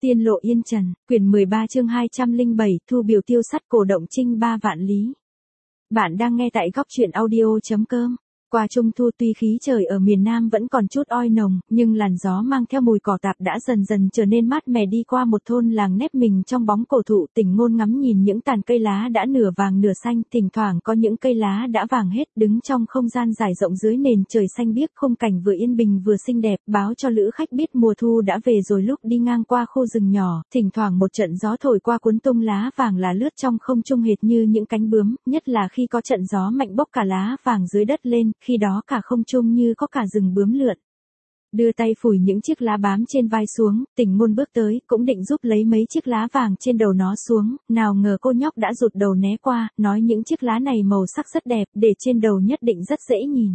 Tiên lộ yên trần, quyển 13 chương 207, thu biểu tiêu sắt cổ động trinh 3 vạn lý. Bạn đang nghe tại góc truyện audio.com. Qua trung thu tuy khí trời ở miền Nam vẫn còn chút oi nồng, nhưng làn gió mang theo mùi cỏ tạp đã dần dần trở nên mát mẻ. Đi qua một thôn làng nép mình trong bóng cổ thụ, Tình Ngôn ngắm nhìn những tàn cây lá đã nửa vàng nửa xanh, thỉnh thoảng có những cây lá đã vàng hết, đứng trong không gian dài rộng dưới nền trời xanh biếc, khung cảnh vừa yên bình vừa xinh đẹp, báo cho lữ khách biết mùa thu đã về rồi. Lúc đi ngang qua khu rừng nhỏ, thỉnh thoảng một trận gió thổi qua cuốn tung lá vàng là lướt trong không trung hệt như những cánh bướm, nhất là khi có trận gió mạnh bốc cả lá vàng dưới đất lên, khi đó cả không trung như có cả rừng bướm lượn. Đưa tay phủi những chiếc lá bám trên vai xuống, Tình Ngôn bước tới, cũng định giúp lấy mấy chiếc lá vàng trên đầu nó xuống, nào ngờ cô nhóc đã rụt đầu né qua, nói những chiếc lá này màu sắc rất đẹp, để trên đầu nhất định rất dễ nhìn.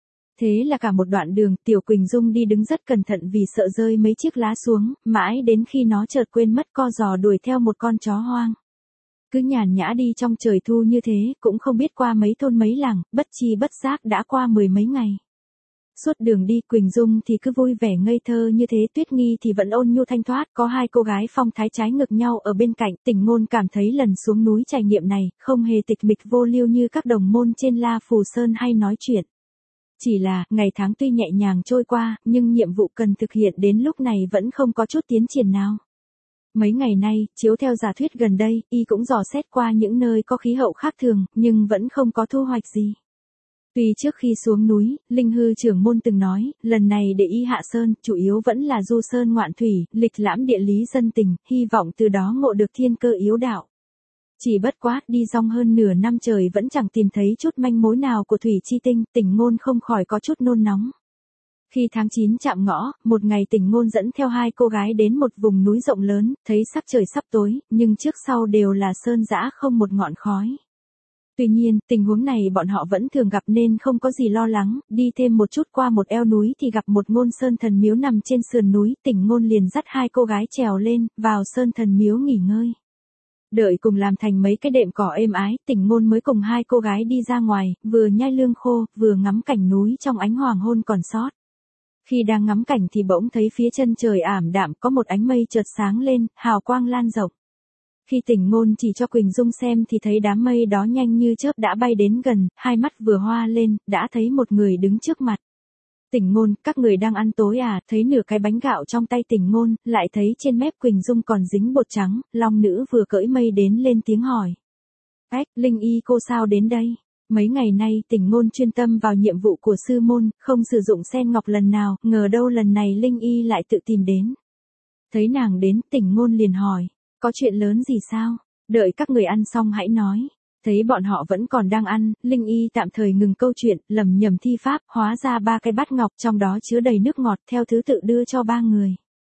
Thế là cả một đoạn đường, Tiểu Quỳnh Dung đi đứng rất cẩn thận vì sợ rơi mấy chiếc lá xuống, mãi đến khi nó chợt quên mất co giò đuổi theo một con chó hoang. Cứ nhàn nhã đi trong trời thu như thế, cũng không biết qua mấy thôn mấy làng, bất chi bất giác đã qua 10 mấy ngày. Suốt đường đi, Quỳnh Dung thì cứ vui vẻ ngây thơ như thế, Tuyết Nghi thì vẫn ôn nhu thanh thoát, có hai cô gái phong thái trái ngược nhau ở bên cạnh. Tình Ngôn cảm thấy lần xuống núi trải nghiệm này, không hề tịch mịch vô liêu như các đồng môn trên La Phù Sơn hay nói chuyện. Chỉ là, ngày tháng tuy nhẹ nhàng trôi qua, nhưng nhiệm vụ cần thực hiện đến lúc này vẫn không có chút tiến triển nào. Mấy ngày nay, chiếu theo giả thuyết gần đây, y cũng dò xét qua những nơi có khí hậu khác thường, nhưng vẫn không có thu hoạch gì. Tuy trước khi xuống núi, Linh Hư trưởng môn từng nói, lần này để y hạ sơn, chủ yếu vẫn là du sơn ngoạn thủy, lịch lãm địa lý dân tình, hy vọng từ đó ngộ được thiên cơ yếu đạo. Chỉ bất quá, đi dong hơn nửa năm trời vẫn chẳng tìm thấy chút manh mối nào của thủy chi tinh, Tình Ngôn không khỏi có chút nôn nóng. Khi tháng 9 chạm ngõ, một ngày Tình Ngôn dẫn theo hai cô gái đến một vùng núi rộng lớn, thấy sắc trời sắp tối, nhưng trước sau đều là sơn dã không một ngọn khói. Tuy nhiên, tình huống này bọn họ vẫn thường gặp nên không có gì lo lắng, đi thêm một chút qua một eo núi thì gặp một Ngôn Sơn Thần Miếu nằm trên sườn núi, Tình Ngôn liền dắt hai cô gái trèo lên, vào Sơn Thần Miếu nghỉ ngơi. Đợi cùng làm thành mấy cái đệm cỏ êm ái, Tình Ngôn mới cùng hai cô gái đi ra ngoài, vừa nhai lương khô, vừa ngắm cảnh núi trong ánh hoàng hôn còn sót. Khi đang ngắm cảnh thì bỗng thấy phía chân trời ảm đạm có một ánh mây chợt sáng lên, hào quang lan rộng. Khi Tình Ngôn chỉ cho Quỳnh Dung xem thì thấy đám mây đó nhanh như chớp đã bay đến gần, hai mắt vừa hoa lên, đã thấy một người đứng trước mặt. Tình Ngôn, các người đang ăn tối à? Thấy nửa cái bánh gạo trong tay Tình Ngôn, lại thấy trên mép Quỳnh Dung còn dính bột trắng, Long Nữ vừa cưỡi mây đến lên tiếng hỏi. Ếch, Linh Y cô sao đến đây? Mấy ngày nay Tình Ngôn chuyên tâm vào nhiệm vụ của sư môn, không sử dụng sen ngọc lần nào, ngờ đâu lần này Linh Y lại tự tìm đến. Thấy nàng đến, Tình Ngôn liền hỏi, có chuyện lớn gì sao? Đợi các người ăn xong hãy nói. Thấy bọn họ vẫn còn đang ăn, Linh Y tạm thời ngừng câu chuyện, lẩm nhẩm thi pháp, hóa ra 3 cái bát ngọc trong đó chứa đầy nước ngọt, theo thứ tự đưa cho 3 người.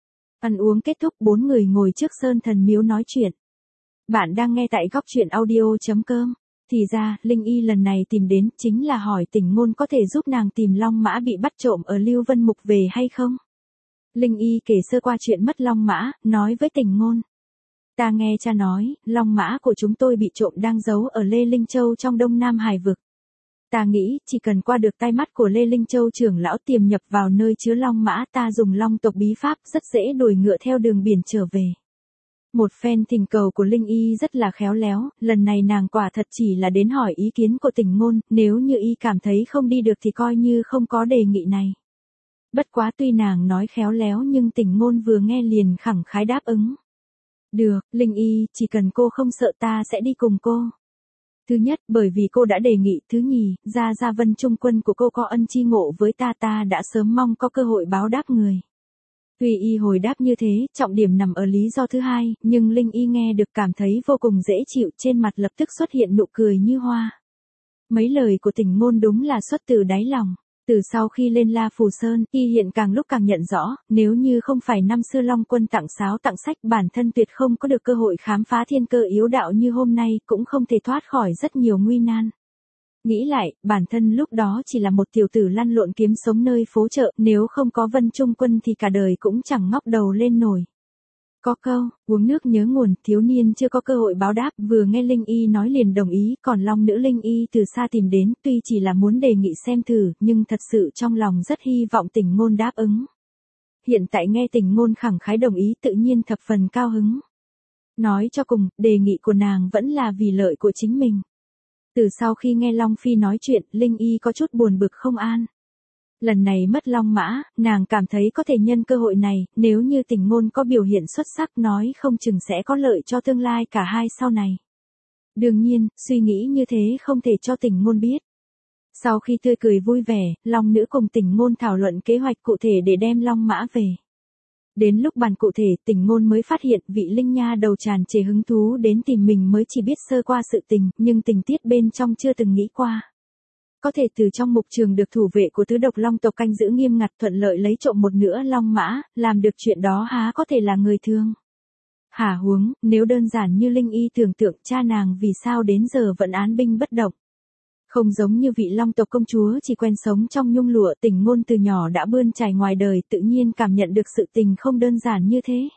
Ăn uống kết thúc, 4 người ngồi trước Sơn Thần Miếu nói chuyện. Bạn đang nghe tại góc truyện audio.com. Thì ra, Linh Y lần này tìm đến, chính là hỏi Tình Ngôn có thể giúp nàng tìm long mã bị bắt trộm ở Lưu Vân Mục về hay không. Linh Y kể sơ qua chuyện mất long mã, nói với Tình Ngôn. Ta nghe cha nói, long mã của chúng tôi bị trộm đang giấu ở Lê Linh Châu trong Đông Nam Hải vực. Ta nghĩ, chỉ cần qua được tai mắt của Lê Linh Châu trưởng lão tiềm nhập vào nơi chứa long mã, ta dùng long tộc bí pháp rất dễ đuổi ngựa theo đường biển trở về. Một phen thỉnh cầu của Linh Y rất là khéo léo, lần này nàng quả thật chỉ là đến hỏi ý kiến của Tình Ngôn, nếu như y cảm thấy không đi được thì coi như không có đề nghị này. Bất quá tuy nàng nói khéo léo nhưng Tình Ngôn vừa nghe liền khẳng khái đáp ứng. Được, Linh Y, chỉ cần cô không sợ ta sẽ đi cùng cô. Thứ nhất, bởi vì cô đã đề nghị, thứ nhì, Gia Vân Trung quân của cô có ân chi ngộ với ta đã sớm mong có cơ hội báo đáp người. Tuy y hồi đáp như thế, trọng điểm nằm ở lý do thứ hai, nhưng Linh Y nghe được cảm thấy vô cùng dễ chịu, trên mặt lập tức xuất hiện nụ cười như hoa. Mấy lời của Tình Ngôn đúng là xuất từ đáy lòng. Từ sau khi lên La Phù Sơn, y hiện càng lúc càng nhận rõ, nếu như không phải năm xưa Long Quân tặng sáo tặng sách, bản thân tuyệt không có được cơ hội khám phá thiên cơ yếu đạo như hôm nay, cũng không thể thoát khỏi rất nhiều nguy nan. Nghĩ lại, bản thân lúc đó chỉ là một tiểu tử lăn lộn kiếm sống nơi phố chợ, nếu không có Vân Trung quân thì cả đời cũng chẳng ngóc đầu lên nổi. Có câu, uống nước nhớ nguồn, thiếu niên chưa có cơ hội báo đáp, vừa nghe Linh Y nói liền đồng ý, còn Long Nữ Linh Y từ xa tìm đến, tuy chỉ là muốn đề nghị xem thử, nhưng thật sự trong lòng rất hy vọng Tình Ngôn đáp ứng. hiện tại nghe Tình Ngôn khẳng khái đồng ý tự nhiên thập phần cao hứng. Nói cho cùng, đề nghị của nàng vẫn là vì lợi của chính mình. Từ sau khi nghe Long Phi nói chuyện, Linh Y có chút buồn bực không an. Lần này mất Long Mã, nàng cảm thấy có thể nhân cơ hội này, nếu như Tình Ngôn có biểu hiện xuất sắc nói không chừng sẽ có lợi cho tương lai cả hai sau này. Đương nhiên, suy nghĩ như thế không thể cho Tình Ngôn biết. Sau khi tươi cười vui vẻ, Long Nữ cùng Tình Ngôn thảo luận kế hoạch cụ thể để đem Long Mã về. Đến lúc bàn cụ thể, Tình Ngôn mới phát hiện vị Linh Nha đầu tràn trề hứng thú đến tìm mình mới chỉ biết sơ qua sự tình, nhưng tình tiết bên trong chưa từng nghĩ qua. Có thể từ trong mục trường được thủ vệ của tứ độc long tộc canh giữ nghiêm ngặt thuận lợi lấy trộm một nửa Long Mã, làm được chuyện đó há có thể là người thường. Hả huống, nếu đơn giản như Linh Y tưởng tượng cha nàng vì sao đến giờ vẫn án binh bất động. Không giống như vị Long tộc công chúa chỉ quen sống trong nhung lụa, Tình Ngôn từ nhỏ đã bươn trải ngoài đời tự nhiên cảm nhận được sự tình không đơn giản như thế.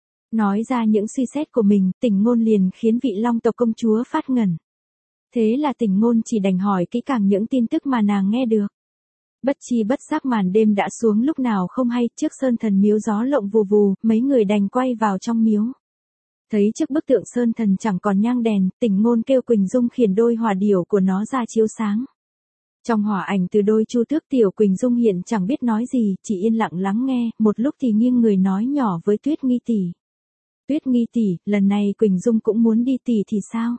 Nói ra những suy xét của mình, Tình Ngôn liền khiến vị Long tộc công chúa phát ngẩn. Thế là Tình Ngôn chỉ đành hỏi kỹ càng những tin tức mà nàng nghe được. Bất chi bất giác màn đêm đã xuống lúc nào không hay, trước sơn thần miếu gió lộng vù vù, mấy người đành quay vào trong miếu. Thấy trước bức tượng sơn thần chẳng còn nhang đèn, Tình Ngôn kêu Quỳnh Dung khiển đôi hỏa điểu của nó ra chiếu sáng. Trong hỏa ảnh từ đôi chu tước tiểu Quỳnh Dung hiện chẳng biết nói gì, chỉ yên lặng lắng nghe, một lúc thì nghiêng người nói nhỏ với Tuyết Nghi tỷ. Tuyết Nghi tỷ, lần này Quỳnh Dung cũng muốn đi tỷ thì sao?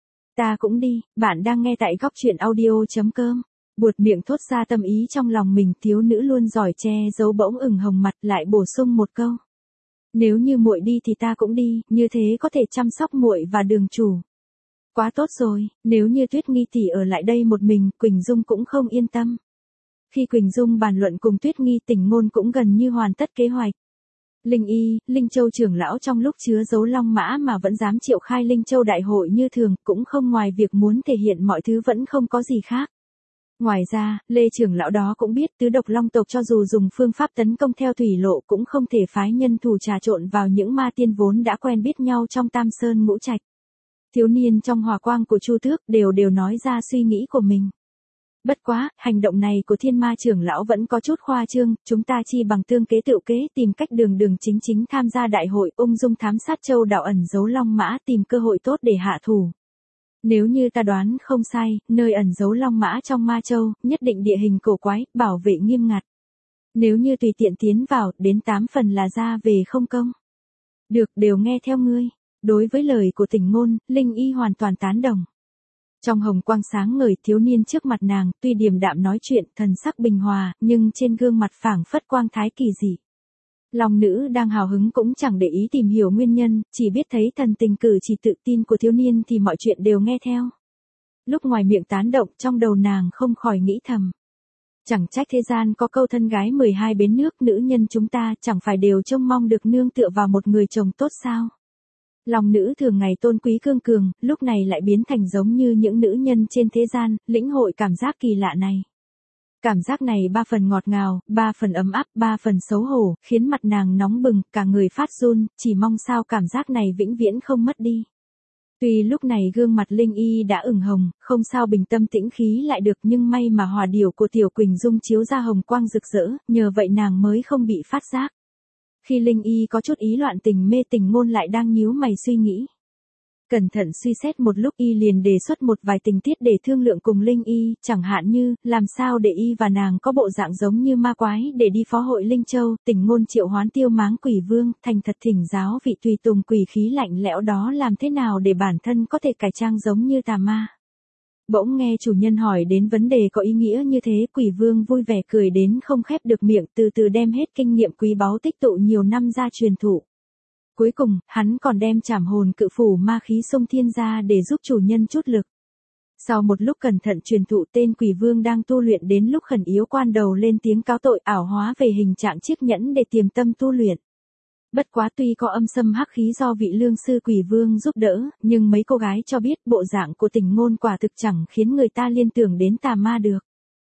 Ta cũng đi, bạn đang nghe tại góc truyện audio.com. Buột miệng thốt ra tâm ý trong lòng mình, thiếu nữ luôn giỏi che giấu bỗng ửng hồng mặt lại bổ sung một câu. Nếu như muội đi thì ta cũng đi, như thế có thể chăm sóc muội và Đường chủ. Quá tốt rồi, nếu như Tuyết Nghi tỷ ở lại đây một mình, Quỳnh Dung cũng không yên tâm. Khi Quỳnh Dung bàn luận cùng Tuyết Nghi, Tình Ngôn cũng gần như hoàn tất kế hoạch. Linh Y, Linh Châu trưởng lão trong lúc chứa giấu Long Mã mà vẫn dám triệu khai Linh Châu đại hội như thường, cũng không ngoài việc muốn thể hiện mọi thứ vẫn không có gì khác. Ngoài ra, Lê trưởng lão đó cũng biết tứ độc long tộc cho dù dùng phương pháp tấn công theo thủy lộ cũng không thể phái nhân thủ trà trộn vào những ma tiên vốn đã quen biết nhau trong Tam Sơn Ngũ Trạch. Thiếu niên trong hỏa quang của Chu Tước đều nói ra suy nghĩ của mình. Bất quá, hành động này của Thiên Ma trưởng lão vẫn có chút khoa trương, chúng ta chi bằng tương kế tựu kế tìm cách đường chính tham gia đại hội, ung dung thám sát châu đảo ẩn giấu Long Mã, tìm cơ hội tốt để hạ thủ. Nếu như ta đoán không sai, nơi ẩn giấu Long Mã trong Ma Châu, nhất định địa hình cổ quái, bảo vệ nghiêm ngặt. Nếu như tùy tiện tiến vào, đến 8 phần là ra về không công. Được, đều nghe theo ngươi. Đối với lời của Tình Ngôn, Linh Y hoàn toàn tán đồng. Trong hồng quang sáng ngời, thiếu niên trước mặt nàng, tuy điềm đạm nói chuyện, thần sắc bình hòa, nhưng trên gương mặt phảng phất quang thái kỳ dị. Long Nữ đang hào hứng cũng chẳng để ý tìm hiểu nguyên nhân, chỉ biết thấy thần tình cử chỉ tự tin của thiếu niên thì mọi chuyện đều nghe theo. Lúc ngoài miệng tán động, trong đầu nàng không khỏi nghĩ thầm. Chẳng trách thế gian có câu thân gái 12 bến nước, nữ nhân chúng ta chẳng phải đều trông mong được nương tựa vào một người chồng tốt sao? Long Nữ thường ngày tôn quý cương cường, lúc này lại biến thành giống như những nữ nhân trên thế gian, lĩnh hội cảm giác kỳ lạ này. Cảm giác này 3 phần ngọt ngào, 3 phần ấm áp, 3 phần xấu hổ, khiến mặt nàng nóng bừng, cả người phát run, chỉ mong sao cảm giác này vĩnh viễn không mất đi. Tuy lúc này gương mặt Linh Y đã ửng hồng, không sao bình tâm tĩnh khí lại được, nhưng may mà hỏa điểu của tiểu Quỳnh Dung chiếu ra hồng quang rực rỡ, nhờ vậy nàng mới không bị phát giác. Khi Linh Y có chút ý loạn tình mê, Tình Ngôn lại đang nhíu mày suy nghĩ. Cẩn thận suy xét một lúc, y liền đề xuất một vài tình tiết để thương lượng cùng Linh Y, chẳng hạn như, làm sao để y và nàng có bộ dạng giống như ma quái để đi phó hội Linh Châu. Tình Ngôn triệu hoán Tiêu Máng Quỷ Vương, thành thật thỉnh giáo vị tùy tùng quỷ khí lạnh lẽo đó làm thế nào để bản thân có thể cải trang giống như tà ma. Bỗng nghe chủ nhân hỏi đến vấn đề có ý nghĩa như thế, Quỷ Vương vui vẻ cười đến không khép được miệng, từ từ đem hết kinh nghiệm quý báu tích tụ nhiều năm ra truyền thụ. Cuối cùng, hắn còn đem trảm hồn cự phủ ma khí xông thiên ra để giúp chủ nhân chút lực. Sau một lúc cẩn thận truyền thụ, tên Quỷ Vương đang tu luyện đến lúc khẩn yếu quan đầu lên tiếng cáo tội, ảo hóa về hình trạng chiếc nhẫn để tiềm tâm tu luyện. Bất quá tuy có âm xâm hắc khí do vị lương sư Quỷ Vương giúp đỡ, nhưng mấy cô gái cho biết bộ dạng của Tình Ngôn quả thực chẳng khiến người ta liên tưởng đến tà ma được.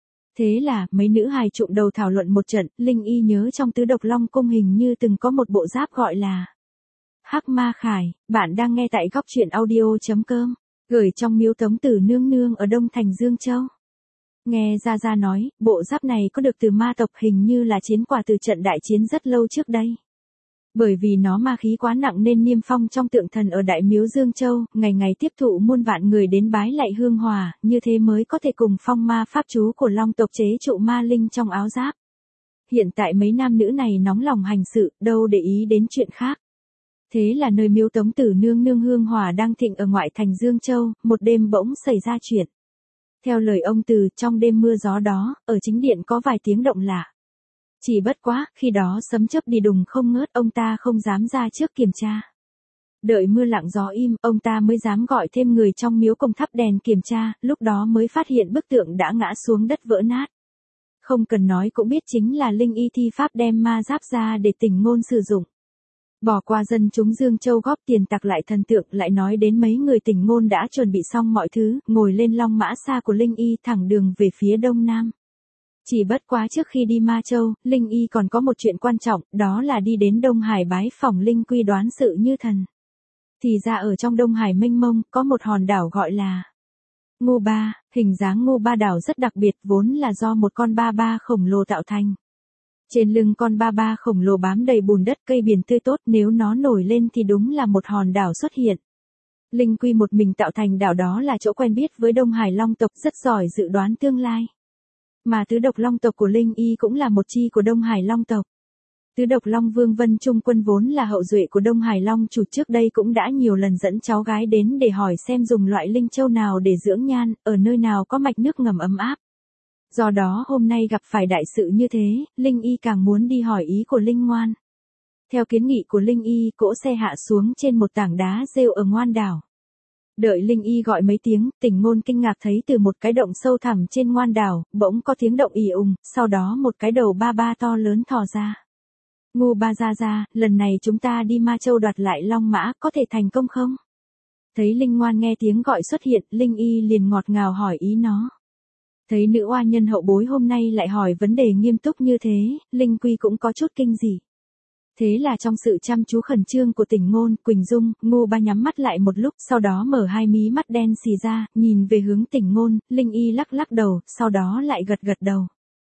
Thế là, mấy nữ hài trụm đầu thảo luận một trận, Linh Y nhớ trong tứ độc long cung hình như từng có một bộ giáp gọi là Hắc Ma Khải. Bạn đang nghe tại góc truyện audio.com, gửi trong miếu Tống Tử Nương Nương ở Đông Thành Dương Châu. Nghe Gia Gia nói, bộ giáp này có được từ ma tộc, hình như là chiến quả từ trận đại chiến rất lâu trước đây. Bởi vì nó ma khí quá nặng nên niêm phong trong tượng thần ở Đại Miếu Dương Châu, ngày ngày tiếp thụ muôn vạn người đến bái lạy hương hòa, như thế mới có thể cùng phong ma pháp chú của Long tộc chế trụ ma linh trong áo giáp. Hiện tại mấy nam nữ này nóng lòng hành sự, đâu để ý đến chuyện khác. Thế là nơi miếu Tống Tử Nương nương hương hòa đang thịnh ở ngoại thành Dương Châu, một đêm bỗng xảy ra chuyện. Theo lời ông Từ, trong đêm mưa gió đó, ở chính điện có vài tiếng động lạ. Chỉ bất quá, khi đó sấm chớp đi đùng không ngớt, ông ta không dám ra trước kiểm tra. Đợi mưa lặng gió im, ông ta mới dám gọi thêm người trong miếu cùng thắp đèn kiểm tra, lúc đó mới phát hiện bức tượng đã ngã xuống đất vỡ nát. Không cần nói cũng biết chính là Linh Y thi pháp đem ma giáp ra để Tỉnh Ngôn sử dụng. Bỏ qua dân chúng Dương Châu góp tiền tặc lại thần tượng, lại nói đến mấy người Tỉnh Ngôn đã chuẩn bị xong mọi thứ, ngồi lên long mã xa của Linh Y thẳng đường về phía đông nam. Chỉ bất quá trước khi đi Ma Châu, Linh Y còn có một chuyện quan trọng, đó là đi đến Đông Hải bái phỏng Linh Quy đoán sự như thần. Thì ra ở trong Đông Hải mênh mông, có một hòn đảo gọi là Ngô Ba, hình dáng Ngô Ba đảo rất đặc biệt, vốn là do một con ba ba khổng lồ tạo thành. Trên lưng con ba ba khổng lồ bám đầy bùn đất, cây biển tươi tốt, nếu nó nổi lên thì đúng là một hòn đảo xuất hiện. Linh Quy một mình tạo thành đảo đó là chỗ quen biết với Đông Hải Long tộc, rất giỏi dự đoán tương lai. Mà tứ độc long tộc của Linh Y cũng là một chi của Đông Hải Long tộc. Tứ độc long Vương Vân Trung Quân vốn là hậu duệ của Đông Hải Long chủ, trước đây cũng đã nhiều lần dẫn cháu gái đến để hỏi xem dùng loại linh châu nào để dưỡng nhan, ở nơi nào có mạch nước ngầm ấm áp. Do đó hôm nay gặp phải đại sự như thế, Linh Y càng muốn đi hỏi ý của Linh Ngoan. Theo kiến nghị của Linh Y, cỗ xe hạ xuống trên một tảng đá rêu ở ngoan đảo. Đợi Linh Y gọi mấy tiếng, Tỉnh Ngôn kinh ngạc thấy từ một cái động sâu thẳm trên ngoan đảo, bỗng có tiếng động ì ùng, sau đó một cái đầu ba ba to lớn thò ra. Ngô Ba Gia Gia, lần này chúng ta đi Ma Châu đoạt lại Long Mã, có thể thành công không? Thấy Linh Ngoan nghe tiếng gọi xuất hiện, Linh Y liền ngọt ngào hỏi ý nó. Thấy nữ oa nhân hậu bối hôm nay lại hỏi vấn đề nghiêm túc như thế, Linh Quy cũng có chút kinh dị. Thế là trong sự chăm chú khẩn trương của Tỉnh Ngôn, Quỳnh Dung, Ngô Ba nhắm mắt lại một lúc, sau đó mở hai mí mắt đen xì ra, nhìn về hướng Tỉnh Ngôn, Linh Y lắc lắc đầu, sau đó lại gật gật đầu.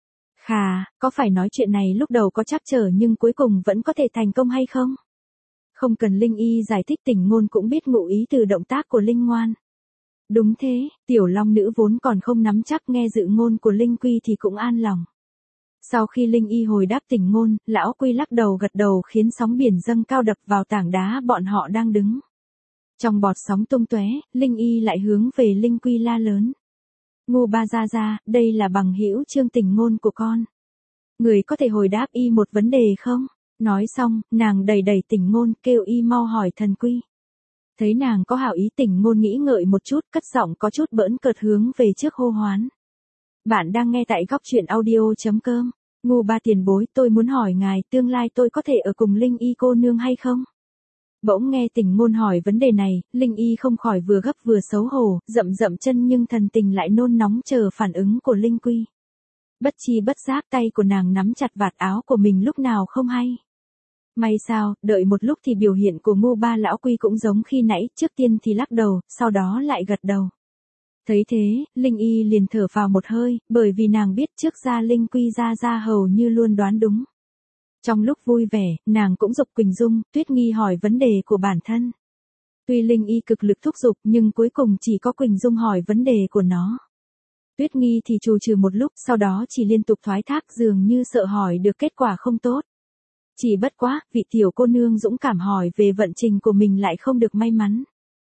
Khà, có phải nói chuyện này lúc đầu có trắc trở nhưng cuối cùng vẫn có thể thành công hay không? Không cần Linh Y giải thích, Tỉnh Ngôn cũng biết ngụ ý từ động tác của Linh Ngoan. Đúng thế, tiểu long nữ vốn còn không nắm chắc, nghe dự ngôn của Linh Quy thì cũng an lòng. Sau khi Linh Y hồi đáp Tỉnh Ngôn, lão Quy lắc đầu gật đầu khiến sóng biển dâng cao đập vào tảng đá bọn họ đang đứng. Trong bọt sóng tung tóe, Linh Y lại hướng về Linh Quy la lớn. Ngô Ba Gia Gia, đây là bằng hữu Trương Tỉnh Ngôn của con. Người có thể hồi đáp y một vấn đề không? Nói xong, nàng đẩy Tỉnh Ngôn, kêu y mau hỏi thần Quy. Thấy nàng có hảo ý, Tỉnh Ngôn nghĩ ngợi một chút, cất giọng có chút bỡn cợt hướng về trước hô hoán. Bạn đang nghe tại góc truyện audio.com. Ngô Ba tiền bối, tôi muốn hỏi ngài, tương lai tôi có thể ở cùng Linh Y cô nương hay không? Bỗng nghe Tỉnh Ngôn hỏi vấn đề này, Linh Y không khỏi vừa gấp vừa xấu hổ, dậm chân nhưng thần tình lại nôn nóng chờ phản ứng của Linh Quy. Bất chi bất giác tay của nàng nắm chặt vạt áo của mình lúc nào không hay. May sao, đợi một lúc thì biểu hiện của Ngô Ba lão Quy cũng giống khi nãy, trước tiên thì lắc đầu, sau đó lại gật đầu. Thấy thế, Linh Y liền thở phào một hơi, bởi vì nàng biết trước ra Linh Quy ra hầu như luôn đoán đúng. Trong lúc vui vẻ, nàng cũng giục Quỳnh Dung, Tuyết Nghi hỏi vấn đề của bản thân. Tuy Linh Y cực lực thúc giục nhưng cuối cùng chỉ có Quỳnh Dung hỏi vấn đề của nó. Tuyết Nghi thì trù trừ một lúc, sau đó chỉ liên tục thoái thác, dường như sợ hỏi được kết quả không tốt. Chỉ bất quá, vị tiểu cô nương dũng cảm hỏi về vận trình của mình lại không được may mắn.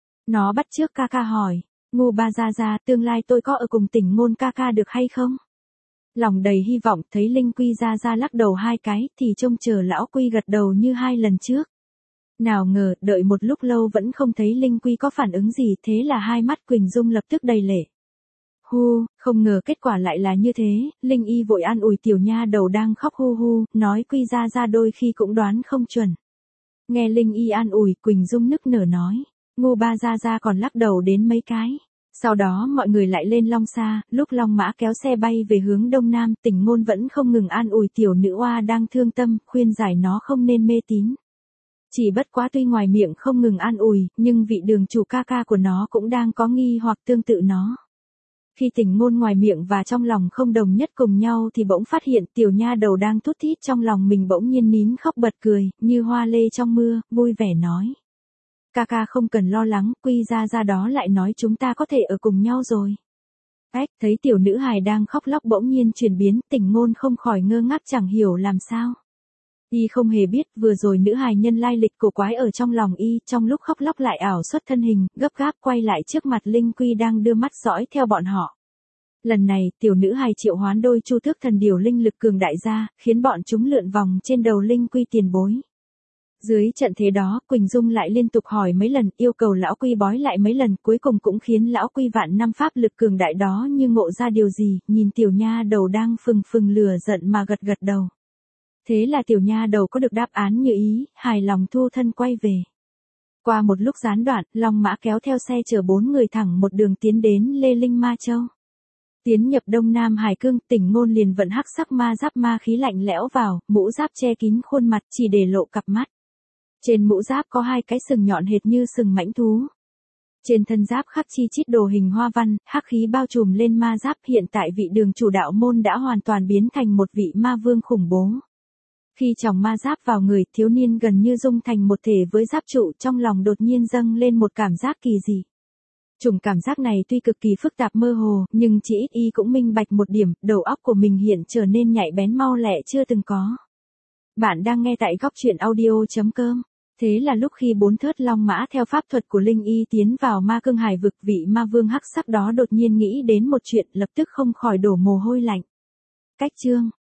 Nó bắt chước ca ca hỏi, Ngô Ba Gia Gia, tương lai tôi có ở cùng Tỉnh Ngôn ca ca được hay không? Lòng đầy hy vọng, thấy Linh Quy Gia lắc đầu hai cái, thì trông chờ lão Quy gật đầu như hai lần trước. Nào ngờ, đợi một lúc lâu vẫn không thấy Linh Quy có phản ứng gì, thế là hai mắt Quỳnh Dung lập tức đầy lệ. Hu, không ngờ kết quả lại là như thế, Linh Y vội an ủi tiểu nha đầu đang khóc hu, nói Quy Gia đôi khi cũng đoán không chuẩn. Nghe Linh Y an ủi, Quỳnh Dung nức nở nói, Ngô Ba Gia còn lắc đầu đến mấy cái. Sau đó mọi người lại lên long xa, lúc long mã kéo xe bay về hướng đông nam, Tỉnh Ngôn vẫn không ngừng an ủi tiểu nữ oa đang thương tâm, khuyên giải nó không nên mê tín. Chỉ bất quá tuy ngoài miệng không ngừng an ủi, nhưng vị đường chủ ca ca của nó cũng đang có nghi hoặc tương tự nó. Khi Tình Ngôn ngoài miệng và trong lòng không đồng nhất cùng nhau thì bỗng phát hiện tiểu nha đầu đang thút thít trong lòng mình bỗng nhiên nín khóc bật cười, như hoa lê trong mưa, vui vẻ nói. Ca ca không cần lo lắng, Quy ra đó lại nói chúng ta có thể ở cùng nhau rồi. Ếch, thấy tiểu nữ hài đang khóc lóc bỗng nhiên chuyển biến, Tình Ngôn không khỏi ngơ ngác chẳng hiểu làm sao. Y không hề biết vừa rồi nữ hài nhân lai lịch cổ quái ở trong lòng y, trong lúc khóc lóc lại ảo xuất thân hình, gấp gáp quay lại trước mặt Linh Quy đang đưa mắt dõi theo bọn họ. Lần này, tiểu nữ hài triệu hoán đôi chu tước thần điểu linh lực cường đại ra, khiến bọn chúng lượn vòng trên đầu Linh Quy tiền bối. Dưới trận thế đó, Quỳnh Dung lại liên tục hỏi mấy lần, yêu cầu lão Quy bói lại mấy lần, cuối cùng cũng khiến lão Quy vạn năm pháp lực cường đại đó như ngộ ra điều gì, nhìn tiểu nha đầu đang phừng phừng lửa giận mà gật gật đầu. Thế là tiểu nha đầu có được đáp án như ý, hài lòng thu thân quay về. Qua một lúc gián đoạn, Long Mã kéo theo xe chở 4 người thẳng một đường tiến đến Lê Linh Ma Châu. Tiến nhập Đông Nam Hải Cương, Tình Ngôn liền vận hắc sắc ma giáp ma khí lạnh lẽo vào, mũ giáp che kín khuôn mặt chỉ để lộ cặp mắt. Trên mũ giáp có 2 cái sừng nhọn hệt như sừng mãnh thú. Trên thân giáp khắc chi chít đồ hình hoa văn, hắc khí bao trùm lên ma giáp, hiện tại vị đường chủ đạo môn đã hoàn toàn biến thành một vị ma vương khủng bố. Khi chòng ma giáp vào người, thiếu niên gần như dung thành một thể với giáp trụ, trong lòng đột nhiên dâng lên một cảm giác kỳ dị. Chủng cảm giác này tuy cực kỳ phức tạp mơ hồ, nhưng chỉ ít y cũng minh bạch một điểm, đầu óc của mình hiện trở nên nhạy bén mau lẹ chưa từng có. Bạn đang nghe tại góc truyện audio.com. Thế là lúc khi 4 thớt long mã theo pháp thuật của Linh Y tiến vào ma cương hải vực, vị ma vương hắc sắc đó đột nhiên nghĩ đến một chuyện, lập tức không khỏi đổ mồ hôi lạnh. Cách chương